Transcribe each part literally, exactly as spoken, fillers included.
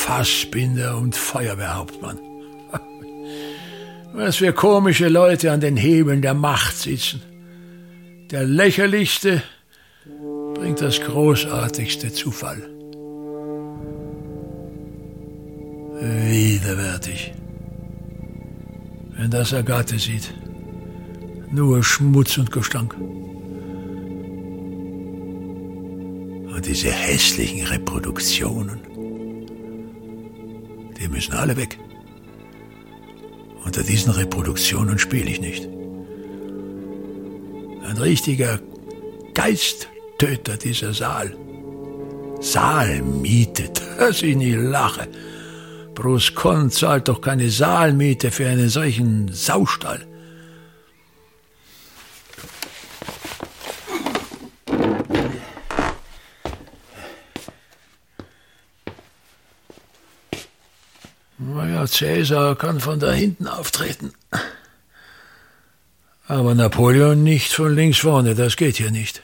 Fassbinder und Feuerwehrhauptmann. Was für komische Leute an den Hebeln der Macht sitzen. Der lächerlichste bringt das großartigste zu Fall. Widerwärtig. Wenn das Agathe sieht, nur Schmutz und Gestank. Und diese hässlichen Reproduktionen, die müssen alle weg. Unter diesen Reproduktionen spiele ich nicht. Ein richtiger Geisttöter, dieser Saal. Saalmiete, dass ich nicht lache. Bruscon zahlt doch keine Saalmiete für einen solchen Saustall. Naja, Cäsar kann von da hinten auftreten. Aber Napoleon nicht von links vorne, das geht hier nicht.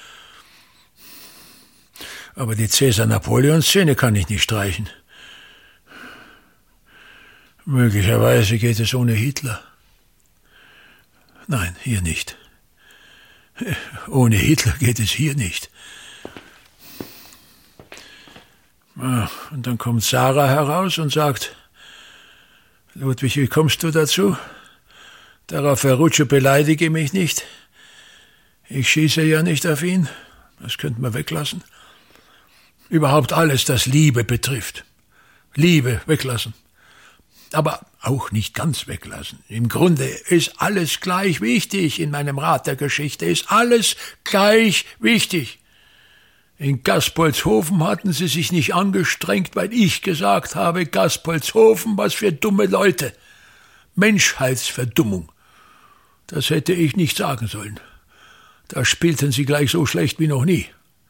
Aber die Cäsar-Napoleon-Szene kann ich nicht streichen. Möglicherweise geht es ohne Hitler. Nein, hier nicht. Ohne Hitler geht es hier nicht. Und dann kommt Sarah heraus und sagt, Ludwig, wie kommst du dazu? Darauf Ferruccio, beleidige mich nicht. Ich schieße ja nicht auf ihn. Das könnte man weglassen. Überhaupt alles, das Liebe betrifft. Liebe weglassen. Aber auch nicht ganz weglassen. Im Grunde ist alles gleich wichtig in meinem Rat der Geschichte. Ist alles gleich wichtig. In Gaspoldshofen hatten sie sich nicht angestrengt, weil ich gesagt habe, Gaspoldshofen, was für dumme Leute. Menschheitsverdummung. Das hätte ich nicht sagen sollen. Da spielten sie gleich so schlecht wie noch nie.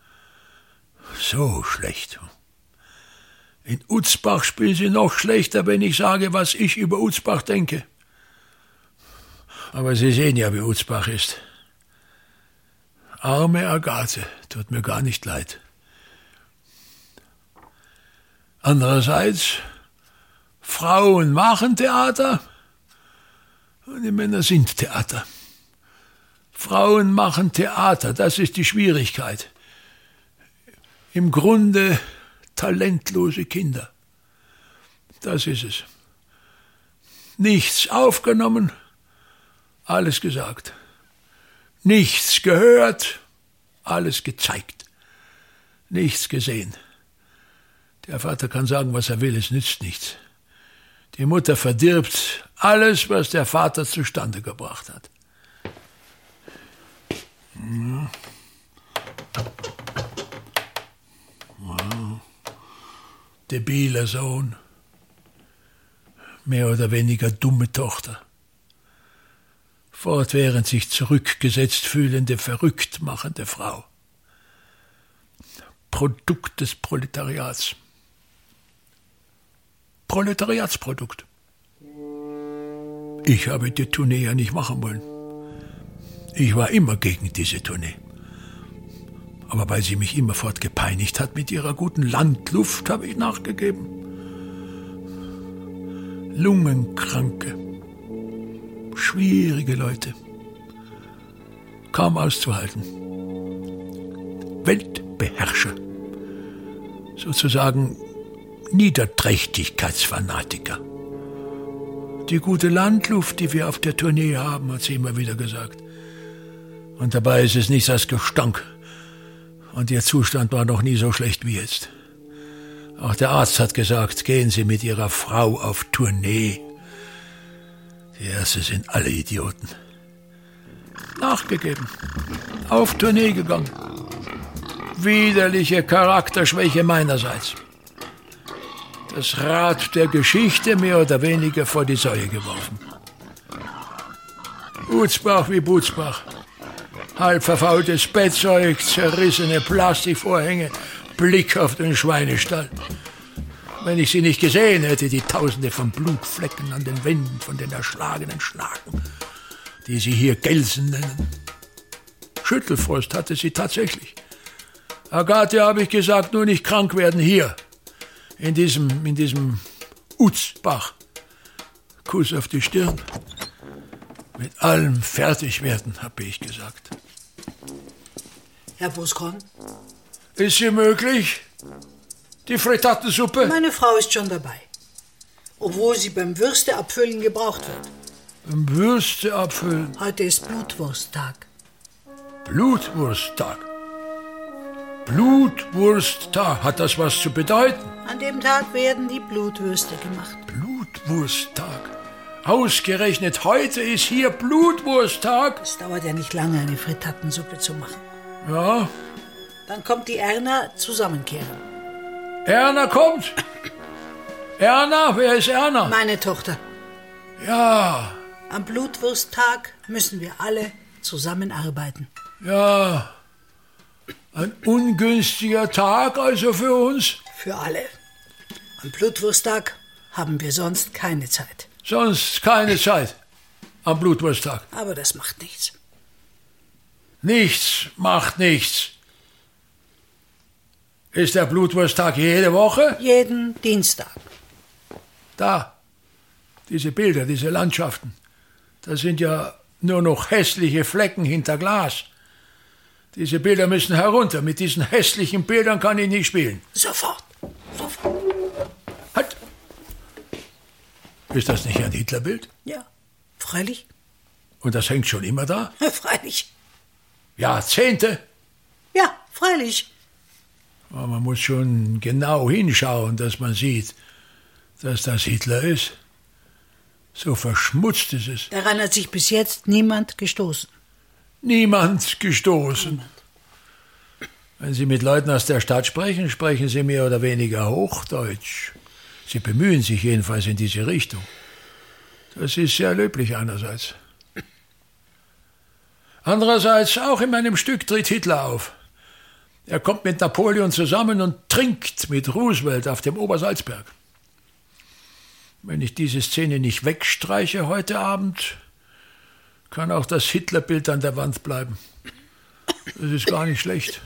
So schlecht. In Utzbach spielen sie noch schlechter, wenn ich sage, was ich über Utzbach denke. Aber Sie sehen ja, wie Utzbach ist. Arme Agathe, tut mir gar nicht leid. Andererseits, Frauen machen Theater und die Männer sind Theater. Frauen machen Theater, das ist die Schwierigkeit. Im Grunde talentlose Kinder. Das ist es. Nichts aufgenommen, alles gesagt. Nichts gehört, alles gezeigt. Nichts gesehen. Der Vater kann sagen, was er will, es nützt nichts. Die Mutter verdirbt alles, was der Vater zustande gebracht hat. Ja. Ja. Debiler Sohn. Mehr oder weniger dumme Tochter. Fortwährend sich zurückgesetzt fühlende, verrückt machende Frau. Produkt des Proletariats. Proletariatsprodukt. Ich habe die Tournee ja nicht machen wollen. Ich war immer gegen diese Tournee. Aber weil sie mich immerfort gepeinigt hat mit ihrer guten Landluft, habe ich nachgegeben. Lungenkranke. Schwierige Leute. Kaum auszuhalten. Weltbeherrscher. Sozusagen Niederträchtigkeitsfanatiker. Die gute Landluft, die wir auf der Tournee haben, hat sie immer wieder gesagt. Und dabei ist es nichts als Gestank. Und ihr Zustand war noch nie so schlecht wie jetzt. Auch der Arzt hat gesagt, gehen Sie mit Ihrer Frau auf Tournee. Die Ärzte sind alle Idioten. Nachgegeben. Auf Tournee gegangen. Widerliche Charakterschwäche meinerseits. Das Rad der Geschichte mehr oder weniger vor die Säue geworfen. Utzbach wie Butzbach. Halb verfaultes Bettzeug, zerrissene Plastikvorhänge, Blick auf den Schweinestall. Wenn ich sie nicht gesehen hätte, die Tausende von Blutflecken an den Wänden von den erschlagenen Schnaken, die sie hier Gelsen nennen. Schüttelfrost hatte sie tatsächlich. Agathe, habe ich gesagt, nur nicht krank werden hier. In diesem, in diesem Uzbach. Kuss auf die Stirn. Mit allem fertig werden, habe ich gesagt. Herr Buskron? Ist sie möglich? Die Frittatensuppe? Meine Frau ist schon dabei. Obwohl sie beim Würste abfüllen gebraucht wird. Beim Würste abfüllen? Heute ist Blutwursttag. Blutwursttag? Blutwursttag, hat das was zu bedeuten? An dem Tag werden die Blutwürste gemacht. Blutwursttag? Ausgerechnet heute ist hier Blutwursttag? Es dauert ja nicht lange, eine Frittatensuppe zu machen. Ja. Dann kommt die Erna zusammenkehren. Erna kommt? Erna? Wer ist Erna? Meine Tochter. Ja. Am Blutwursttag müssen wir alle zusammenarbeiten. Ja. Ein ungünstiger Tag also für uns? Für alle. Am Blutwursttag haben wir sonst keine Zeit. Sonst keine Zeit am Blutwursttag. Aber das macht nichts. Nichts macht nichts. Ist der Blutwursttag jede Woche? Jeden Dienstag. Da, diese Bilder, diese Landschaften, das sind ja nur noch hässliche Flecken hinter Glas. Diese Bilder müssen herunter. Mit diesen hässlichen Bildern kann ich nicht spielen. Sofort, sofort. Halt! Ist das nicht ein Hitlerbild? Ja, freilich. Und das hängt schon immer da? Freilich. Jahrzehnte? Ja, freilich. Aber man muss schon genau hinschauen, dass man sieht, dass das Hitler ist. So verschmutzt ist es. Daran hat sich bis jetzt niemand gestoßen. Niemand gestoßen. Niemand. Wenn Sie mit Leuten aus der Stadt sprechen, sprechen Sie mehr oder weniger Hochdeutsch. Sie bemühen sich jedenfalls in diese Richtung. Das ist sehr löblich einerseits. Andererseits, auch in meinem Stück tritt Hitler auf. Er kommt mit Napoleon zusammen und trinkt mit Roosevelt auf dem Obersalzberg. Wenn ich diese Szene nicht wegstreiche heute Abend, kann auch das Hitlerbild an der Wand bleiben. Das ist gar nicht schlecht.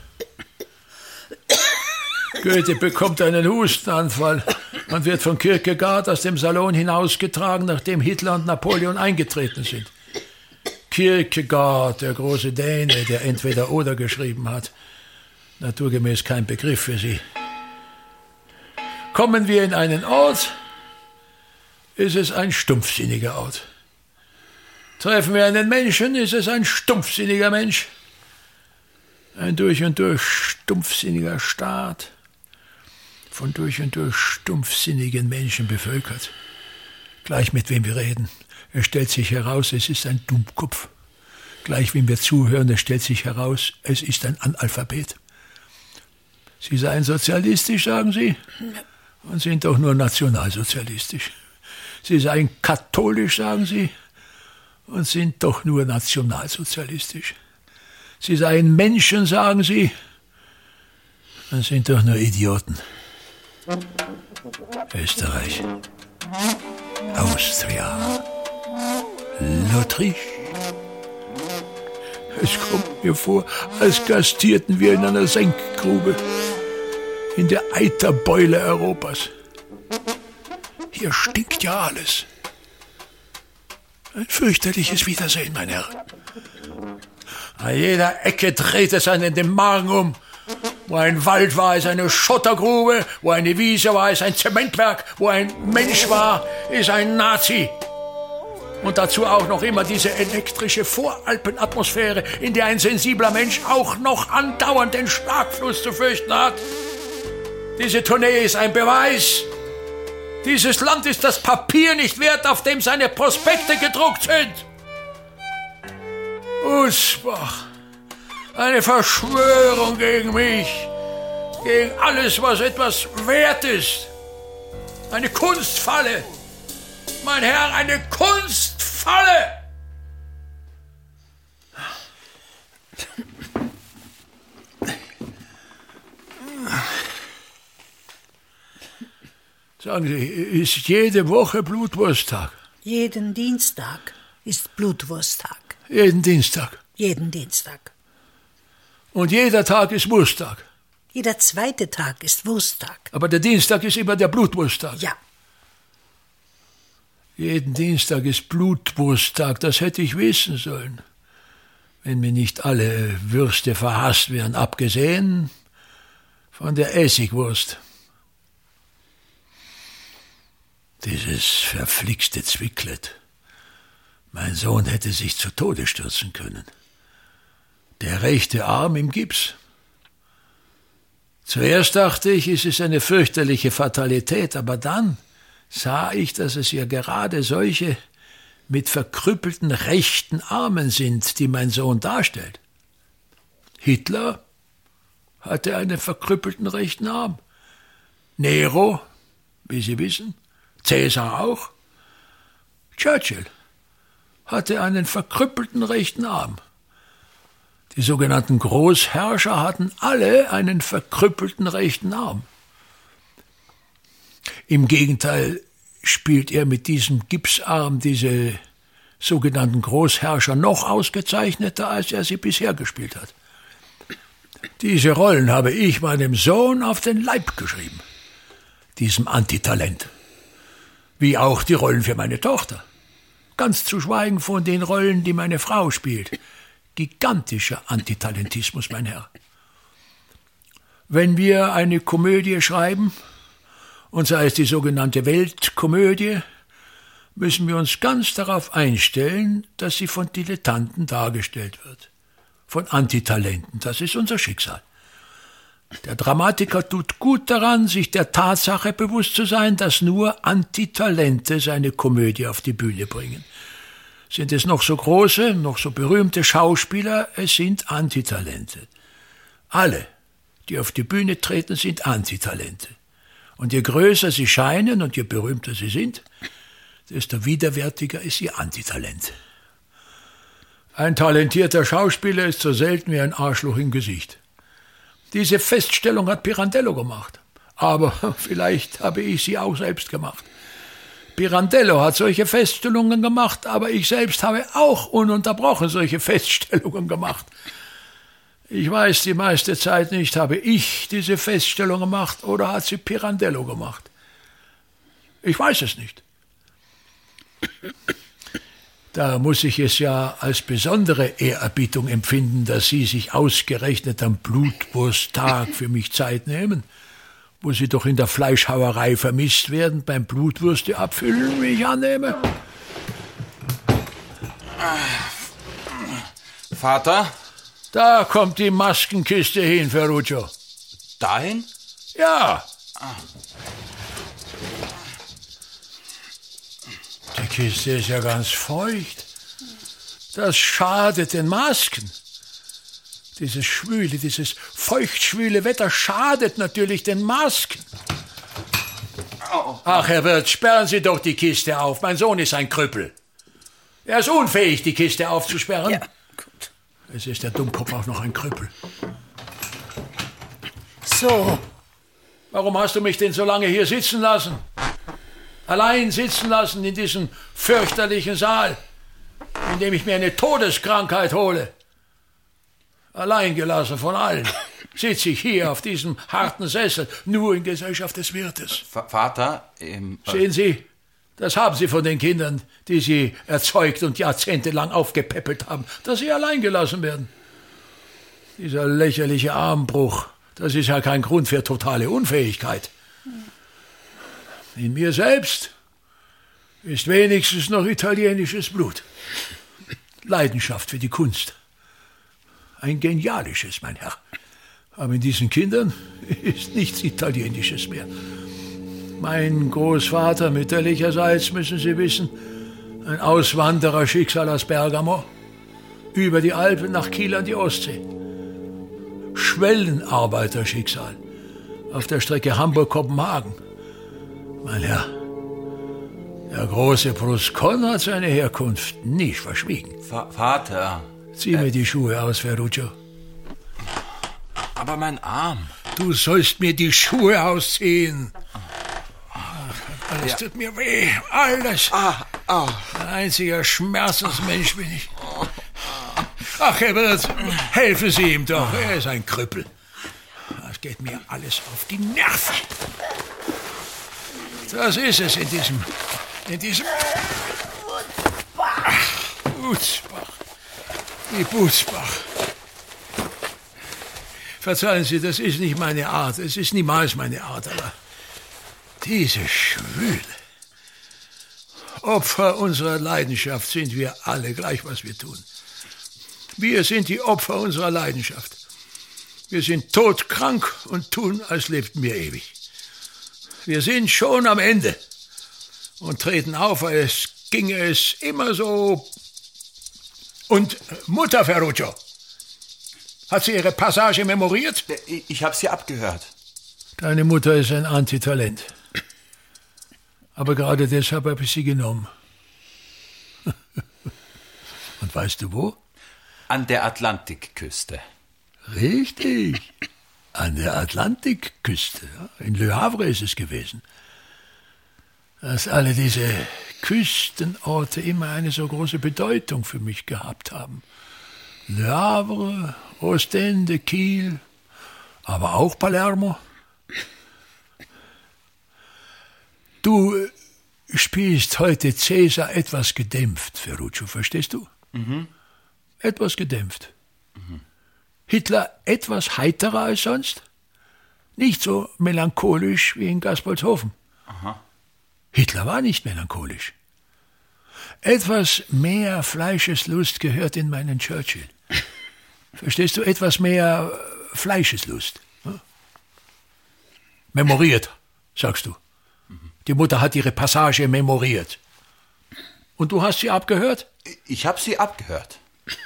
Goethe bekommt einen Hustenanfall und wird von Kierkegaard aus dem Salon hinausgetragen, nachdem Hitler und Napoleon eingetreten sind. Kierkegaard, der große Däne, der entweder oder geschrieben hat. Naturgemäß kein Begriff für Sie. Kommen wir in einen Ort, ist es ein stumpfsinniger Ort. Treffen wir einen Menschen, ist es ein stumpfsinniger Mensch. Ein durch und durch stumpfsinniger Staat, von durch und durch stumpfsinnigen Menschen bevölkert. Gleich mit wem wir reden. Es stellt sich heraus, es ist ein Dummkopf. Gleich wem wir zuhören, es stellt sich heraus, es ist ein Analphabet. Sie seien sozialistisch, sagen Sie, und sind doch nur nationalsozialistisch. Sie seien katholisch, sagen Sie, und sind doch nur nationalsozialistisch. Sie seien Menschen, sagen Sie, und sind doch nur Idioten. Österreich, Austria, L'Autriche. Es kommt mir vor, als gastierten wir in einer Senkgrube, in der Eiterbeule Europas. Hier stinkt ja alles. Ein fürchterliches Wiedersehen, mein Herr. An jeder Ecke dreht es einen den Magen um. Wo ein Wald war, ist eine Schottergrube. Wo eine Wiese war, ist ein Zementwerk. Wo ein Mensch war, ist ein Nazi. Und dazu auch noch immer diese elektrische Voralpenatmosphäre, in der ein sensibler Mensch auch noch andauernd den Schlagfluss zu fürchten hat. Diese Tournee ist ein Beweis. Dieses Land ist das Papier nicht wert, auf dem seine Prospekte gedruckt sind. Usbach, eine Verschwörung gegen mich, gegen alles, was etwas wert ist. Eine Kunstfalle. Mein Herr, eine Kunstfalle! Sagen Sie, ist jede Woche Blutwursttag? Jeden Dienstag ist Blutwursttag. Jeden Dienstag? Jeden Dienstag. Und jeder Tag ist Wursttag? Jeder zweite Tag ist Wursttag. Aber der Dienstag ist immer der Blutwursttag. Ja. Jeden Dienstag ist Blutwursttag, das hätte ich wissen sollen. Wenn mir nicht alle Würste verhasst wären, abgesehen von der Essigwurst. Dieses verflixte Zwicklet. Mein Sohn hätte sich zu Tode stürzen können. Der rechte Arm im Gips. Zuerst dachte ich, es ist eine fürchterliche Fatalität, aber dann sah ich, dass es ja gerade solche mit verkrüppelten rechten Armen sind, die mein Sohn darstellt. Hitler hatte einen verkrüppelten rechten Arm. Nero, wie Sie wissen, Cäsar auch. Churchill hatte einen verkrüppelten rechten Arm. Die sogenannten Großherrscher hatten alle einen verkrüppelten rechten Arm. Im Gegenteil spielt er mit diesem Gipsarm diese sogenannten Großherrscher noch ausgezeichneter, als er sie bisher gespielt hat. Diese Rollen habe ich meinem Sohn auf den Leib geschrieben, diesem Antitalent. Wie auch die Rollen für meine Tochter. Ganz zu schweigen von den Rollen, die meine Frau spielt. Gigantischer Antitalentismus, mein Herr. Wenn wir eine Komödie schreiben, und sei es die sogenannte Weltkomödie, müssen wir uns ganz darauf einstellen, dass sie von Dilettanten dargestellt wird. Von Antitalenten, das ist unser Schicksal. Der Dramatiker tut gut daran, sich der Tatsache bewusst zu sein, dass nur Antitalente seine Komödie auf die Bühne bringen. Sind es noch so große, noch so berühmte Schauspieler, es sind Antitalente. Alle, die auf die Bühne treten, sind Antitalente. Und je größer sie scheinen und je berühmter sie sind, desto widerwärtiger ist ihr Antitalent. Ein talentierter Schauspieler ist so selten wie ein Arschloch im Gesicht. Diese Feststellung hat Pirandello gemacht. Aber vielleicht habe ich sie auch selbst gemacht. Pirandello hat solche Feststellungen gemacht, aber ich selbst habe auch ununterbrochen solche Feststellungen gemacht. Ich weiß die meiste Zeit nicht, habe ich diese Feststellung gemacht oder hat sie Pirandello gemacht? Ich weiß es nicht. Da muss ich es ja als besondere Ehrerbietung empfinden, dass Sie sich ausgerechnet am Blutwursttag für mich Zeit nehmen, wo Sie doch in der Fleischhauerei vermisst werden, beim Blutwürste abfüllen, wie ich annehme. Vater? Da kommt die Maskenkiste hin, Ferruccio. Dahin? Ja. Die Kiste ist ja ganz feucht. Das schadet den Masken. Dieses schwüle, dieses feuchtschwüle Wetter schadet natürlich den Masken. Ach, Herr Wirt, sperren Sie doch die Kiste auf. Mein Sohn ist ein Krüppel. Er ist unfähig, die Kiste aufzusperren. Ja, gut. Es ist der Dummkopf auch noch ein Krüppel. So. Warum hast du mich denn so lange hier sitzen lassen? Allein sitzen lassen in diesem fürchterlichen Saal, in dem ich mir eine Todeskrankheit hole. Allein gelassen von allen sitze ich hier auf diesem harten Sessel, nur in Gesellschaft des Wirtes. V- Vater, ähm, Sehen Sie, das haben Sie von den Kindern, die Sie erzeugt und jahrzehntelang aufgepäppelt haben, dass sie allein gelassen werden. Dieser lächerliche Armbruch, das ist ja kein Grund für totale Unfähigkeit. In mir selbst ist wenigstens noch italienisches Blut. Leidenschaft für die Kunst. Ein genialisches, mein Herr. Aber in diesen Kindern ist nichts Italienisches mehr. Mein Großvater mütterlicherseits, müssen Sie wissen, ein Auswandererschicksal aus Bergamo, über die Alpen nach Kiel an die Ostsee. Schwellenarbeiterschicksal auf der Strecke Hamburg-Kopenhagen. Mein Herr, der große Bruscon hat seine Herkunft nicht verschwiegen. Va- Vater. Zieh mir die Schuhe aus, Ferruccio. Aber mein Arm. Du sollst mir die Schuhe ausziehen. Ach, alles Ja. tut mir weh, alles. Ah, ah. Ein einziger Schmerzensmensch bin ich. Ach, Herr Wirt, helfen Sie ihm doch, er ist ein Krüppel. Das geht mir alles auf die Nerven. Das ist es in diesem, in diesem... Butzbach. Die Butzbach. Verzeihen Sie, das ist nicht meine Art. Es ist niemals meine Art, aber diese Schwüle. Opfer unserer Leidenschaft sind wir alle, gleich was wir tun. Wir sind die Opfer unserer Leidenschaft. Wir sind todkrank und tun, als lebten wir ewig. Wir sind schon am Ende und treten auf, als ginge es immer so. Und Mutter Ferruccio, hat sie ihre Passage memoriert? Ich habe sie abgehört. Deine Mutter ist ein Antitalent. Aber gerade deshalb habe ich sie genommen. Und weißt du wo? An der Atlantikküste. Richtig. An der Atlantikküste. In Le Havre ist es gewesen. Dass alle diese Küstenorte immer eine so große Bedeutung für mich gehabt haben. Le Havre, Ostende, Kiel, aber auch Palermo. Du spielst heute Cäsar etwas gedämpft, Ferruccio, verstehst du? Mhm. Etwas gedämpft. Mhm. Hitler etwas heiterer als sonst? Nicht so melancholisch wie in Gaspoldshofen. Aha. Hitler war nicht melancholisch. Etwas mehr Fleischeslust gehört in meinen Churchill. Verstehst du? Etwas mehr Fleischeslust. Hm? Memoriert, sagst du. Die Mutter hat ihre Passage memoriert. Und du hast sie abgehört? Ich habe sie abgehört.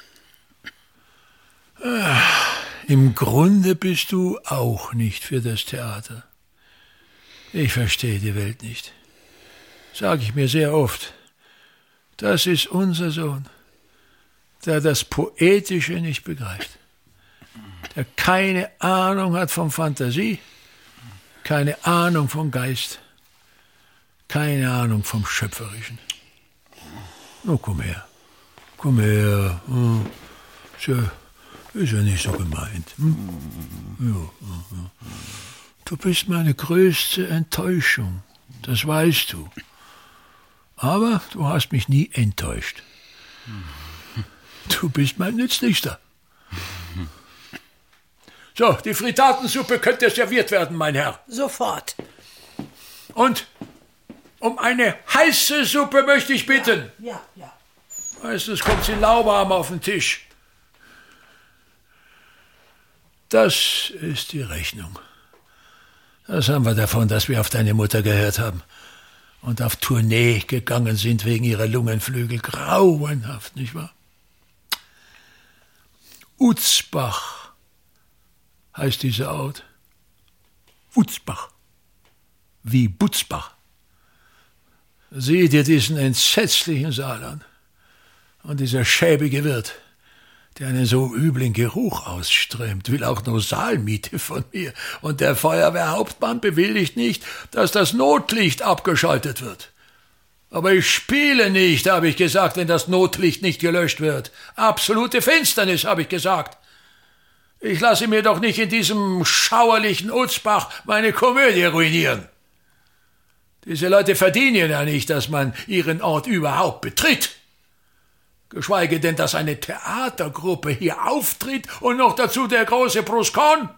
Ah, im Grunde bist du auch nicht für das Theater. Ich verstehe die Welt nicht. Sag ich mir sehr oft. Das ist unser Sohn, der das Poetische nicht begreift. Der keine Ahnung hat von Fantasie, keine Ahnung vom Geist. Keine Ahnung vom Schöpferischen. Oh, komm her. Komm her. Hm. Ist, ja, ist ja nicht so gemeint. Hm? Ja, ja. Du bist meine größte Enttäuschung. Das weißt du. Aber du hast mich nie enttäuscht. Du bist mein Nützlichster. So, die Fritatensuppe könnte serviert werden, mein Herr. Sofort. Und um eine heiße Suppe möchte ich bitten. Ja, ja. Meistens kommt sie lauwarm auf den Tisch. Das ist die Rechnung. Das haben wir davon, dass wir auf deine Mutter gehört haben und auf Tournee gegangen sind wegen ihrer Lungenflügel. Grauenhaft, nicht wahr? Utzbach heißt dieser Ort. Utzbach. Wie Butzbach. Sieh dir diesen entsetzlichen Saal an. Und dieser schäbige Wirt, der einen so üblen Geruch ausströmt, will auch nur Saalmiete von mir. Und der Feuerwehrhauptmann bewilligt nicht, dass das Notlicht abgeschaltet wird. Aber ich spiele nicht, habe ich gesagt, wenn das Notlicht nicht gelöscht wird. Absolute Finsternis, habe ich gesagt. Ich lasse mir doch nicht in diesem schauerlichen Utzbach meine Komödie ruinieren. Diese Leute verdienen ja nicht, dass man ihren Ort überhaupt betritt. Geschweige denn, dass eine Theatergruppe hier auftritt und noch dazu der große Bruscon.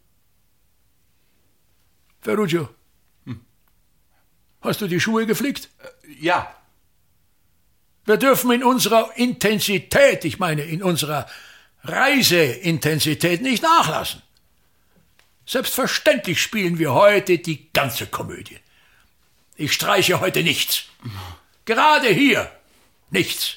Ferruccio, hm. Hast du die Schuhe geflickt? Äh, ja. Wir dürfen in unserer Intensität, ich meine in unserer Reiseintensität nicht nachlassen. Selbstverständlich spielen wir heute die ganze Komödie. Ich streiche heute nichts. Gerade hier nichts.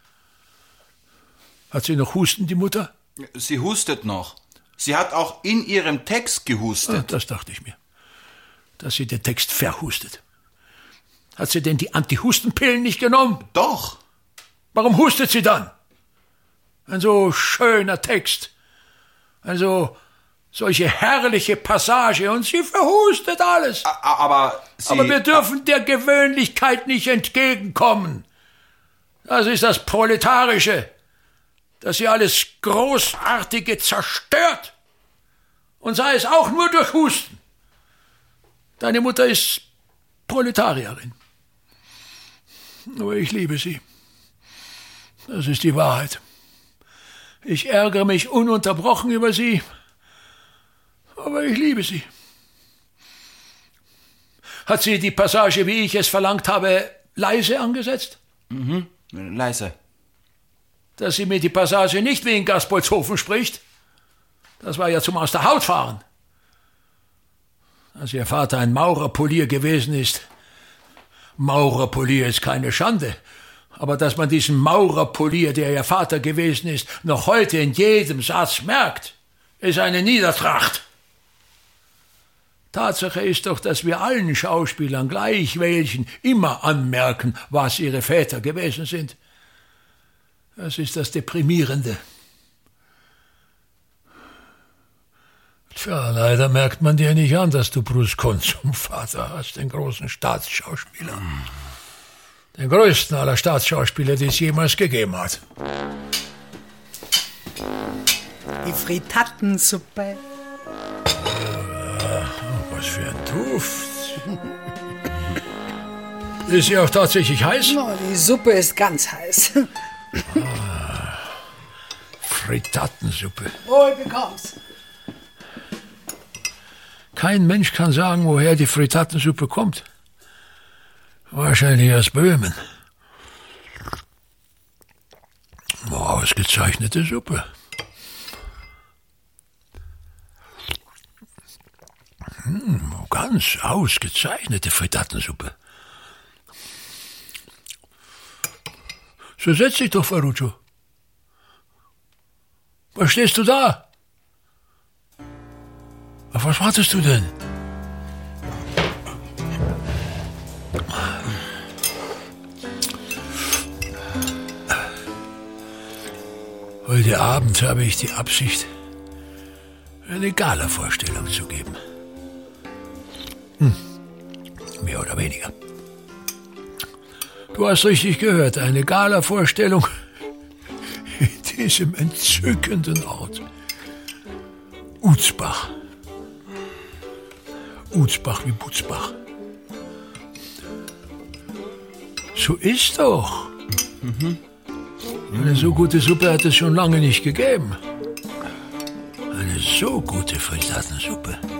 Hat sie noch Husten, die Mutter? Sie hustet noch. Sie hat auch in ihrem Text gehustet. Ah, das dachte ich mir. Dass sie den Text verhustet. Hat sie denn die Antihustenpillen nicht genommen? Doch. Warum hustet sie dann? Ein so schöner Text. Ein so solche herrliche Passage und sie verhustet alles. A- Aber sie... Aber wir dürfen der Gewöhnlichkeit nicht entgegenkommen. Das ist das Proletarische, dass sie alles Großartige zerstört. Und sei es auch nur durch Husten. Deine Mutter ist Proletarierin. Aber ich liebe sie. Das ist die Wahrheit. Ich ärgere mich ununterbrochen über sie, aber ich liebe sie. Hat sie die Passage, wie ich es verlangt habe, leise angesetzt? Mhm, leise. Dass sie mir die Passage nicht wie in Gaspoldshofen spricht? Das war ja zum Aus der Haut fahren. Dass ihr Vater ein Maurerpolier gewesen ist. Maurerpolier ist keine Schande. Aber dass man diesen Maurerpolier, der ihr Vater gewesen ist, noch heute in jedem Satz merkt, ist eine Niedertracht. Tatsache ist doch, dass wir allen Schauspielern gleich welchen immer anmerken, was ihre Väter gewesen sind. Das ist das Deprimierende. Tja, leider merkt man dir nicht an, dass du Bruce Kuhn zum Vater hast, den großen Staatsschauspieler. Den größten aller Staatsschauspieler, die es jemals gegeben hat. Die Frittatensuppe. Oh ja, was für ein Duft. Ist sie auch tatsächlich heiß? Oh, die Suppe ist ganz heiß. Ah, Frittatensuppe. Wohl bekomm's. Kein Mensch kann sagen, woher die Frittatensuppe kommt. Wahrscheinlich aus Böhmen. Oh, ausgezeichnete Suppe. Hm, ganz ausgezeichnete Frittatensuppe. So setz dich doch, Ferruccio. Was stehst du da? Auf was wartest du denn? Heute Abend habe ich die Absicht, eine Gala-Vorstellung zu geben. Hm. Mehr oder weniger. Du hast richtig gehört, eine Gala-Vorstellung in diesem entzückenden Ort. Utzbach. Utzbach wie Butzbach. So ist doch. Mhm. Eine so gute Suppe hat es schon lange nicht gegeben. Eine so gute Frittatensuppe.